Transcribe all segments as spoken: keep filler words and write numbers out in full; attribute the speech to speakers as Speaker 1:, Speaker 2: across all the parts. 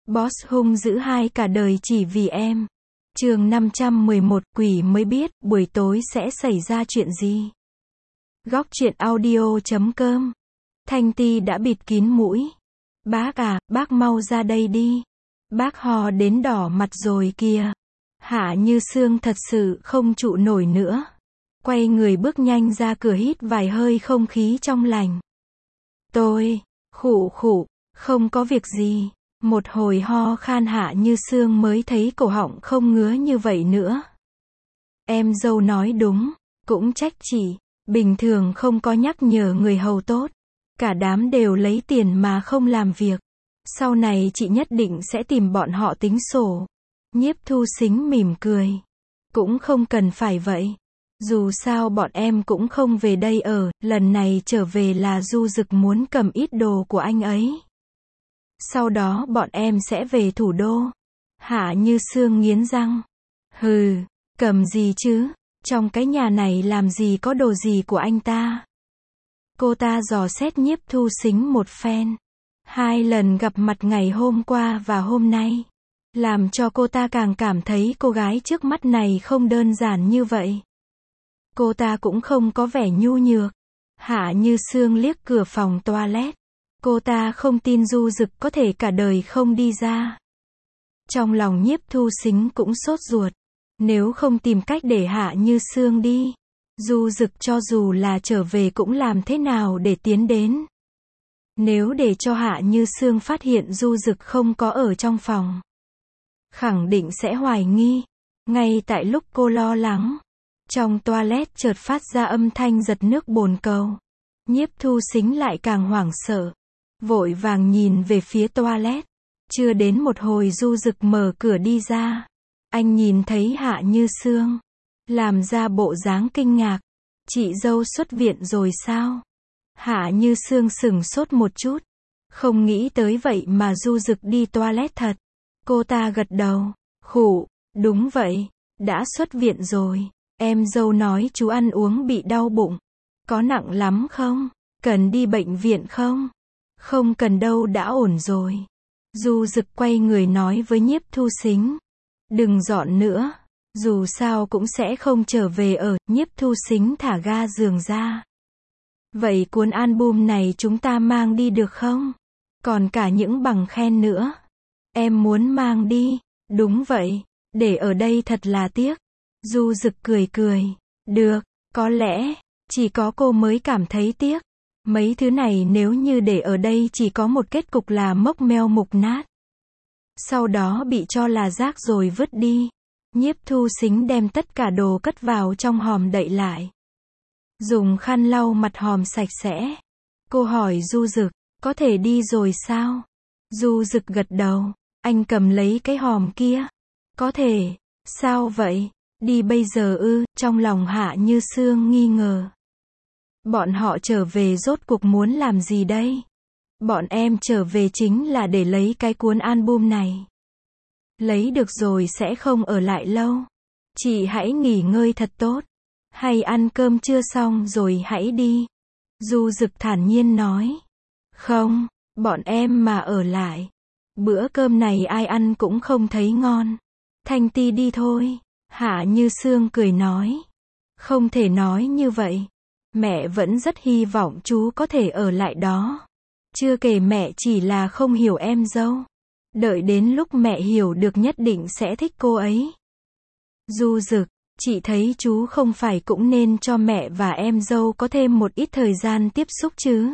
Speaker 1: Boss hung dữ hai cả đời chỉ vì em. Chương năm trăm mười một, quỷ mới biết, buổi tối sẽ xảy ra chuyện gì. Góc truyện audio chấm com. Thanh Ti đã bịt kín mũi. Bác à, bác mau ra đây đi. Bác ho đến đỏ mặt rồi kìa. Hạ Như Sương thật sự không trụ nổi nữa. Quay người bước nhanh ra cửa hít vài hơi không khí trong lành. Tôi, khụ khụ, không có việc gì. Một hồi ho khan Hạ Như Sương mới thấy cổ họng không ngứa như vậy nữa. Em dâu nói đúng, cũng trách chị, bình thường không có nhắc nhở người hầu tốt. Cả đám đều lấy tiền mà không làm việc. Sau này chị nhất định sẽ tìm bọn họ tính sổ. Nhiếp Thu Sính mỉm cười. Cũng không cần phải vậy. Dù sao bọn em cũng không về đây ở, lần này trở về là Du Dực muốn cầm ít đồ của anh ấy. Sau đó bọn em sẽ về thủ đô. Hạ Như Sương nghiến răng. Hừ, cầm gì chứ, trong cái nhà này làm gì có đồ gì của anh ta. Cô ta dò xét Nhiếp Thu Sính một phen. Hai lần gặp mặt ngày hôm qua và hôm nay, làm cho cô ta càng cảm thấy cô gái trước mắt này không đơn giản như vậy. Cô ta cũng không có vẻ nhu nhược. Hạ Như Sương liếc cửa phòng toilet. Cô ta không tin Du Dực có thể cả đời không đi ra. Trong lòng Nhiếp Thu Sính cũng sốt ruột. Nếu không tìm cách để Hạ Như Sương đi, Du Dực cho dù là trở về cũng làm thế nào để tiến đến. Nếu để cho Hạ Như Sương phát hiện Du Dực không có ở trong phòng, khẳng định sẽ hoài nghi. Ngay tại lúc cô lo lắng, trong toilet chợt phát ra âm thanh giật nước bồn cầu. Nhiếp Thu Sính lại càng hoảng sợ, vội vàng nhìn về phía toilet. Chưa đến một hồi Du Dực mở cửa đi ra. Anh nhìn thấy Hạ Như Sương, làm ra bộ dáng kinh ngạc. Chị dâu xuất viện rồi sao? Hạ Như Sương sửng sốt một chút. Không nghĩ tới vậy mà Du Dực đi toilet thật. Cô ta gật đầu. Khụ, đúng vậy, đã xuất viện rồi. Em dâu nói chú ăn uống bị đau bụng. Có nặng lắm không? Cần đi bệnh viện không? Không cần đâu, đã ổn rồi. Du Dực quay người nói với Nhiếp Thu Sính. Đừng dọn nữa. Dù sao cũng sẽ không trở về ở. Nhiếp Thu Sính thả ga giường ra. Vậy cuốn album này chúng ta mang đi được không? Còn cả những bằng khen nữa. Em muốn mang đi. Đúng vậy. Để ở đây thật là tiếc. Du Dực cười cười. Được, có lẽ chỉ có cô mới cảm thấy tiếc. Mấy thứ này nếu như để ở đây chỉ có một kết cục là mốc meo mục nát. Sau đó bị cho là rác rồi vứt đi. Nhiếp Thu Sính đem tất cả đồ cất vào trong hòm đậy lại. Dùng khăn lau mặt hòm sạch sẽ. Cô hỏi Du Dực, có thể đi rồi sao? Du Dực gật đầu. Anh cầm lấy cái hòm kia. Có thể. Sao vậy? Đi bây giờ ư? Trong lòng Hạ Như Sương nghi ngờ. Bọn họ trở về rốt cuộc muốn làm gì đây? Bọn em trở về chính là để lấy cái cuốn album này. Lấy được rồi sẽ không ở lại lâu. Chị hãy nghỉ ngơi thật tốt. Hay ăn cơm trưa xong rồi hãy đi. Du Dực thản nhiên nói. Không, bọn em mà ở lại. Bữa cơm này ai ăn cũng không thấy ngon. Thanh Ti đi thôi. Hạ Như Sương cười nói. Không thể nói như vậy. Mẹ vẫn rất hy vọng chú có thể ở lại đó. Chưa kể mẹ chỉ là không hiểu em dâu. Đợi đến lúc mẹ hiểu được nhất định sẽ thích cô ấy. Du Dực, chị thấy chú không phải cũng nên cho mẹ và em dâu có thêm một ít thời gian tiếp xúc chứ?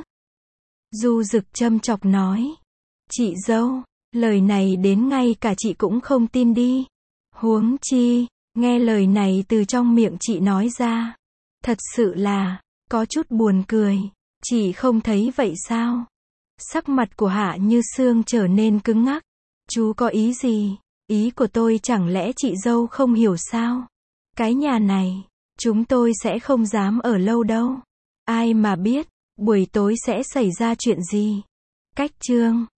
Speaker 1: Du Dực châm chọc nói. Chị dâu, lời này đến ngay cả chị cũng không tin đi. Huống chi, nghe lời này từ trong miệng chị nói ra. Thật sự là, có chút buồn cười. Chị không thấy vậy sao? Sắc mặt của Hạ Như Sương trở nên cứng ngắc. Chú có ý gì? Ý của tôi chẳng lẽ chị dâu không hiểu sao? Cái nhà này, chúng tôi sẽ không dám ở lâu đâu. Ai mà biết, buổi tối sẽ xảy ra chuyện gì? Cách chương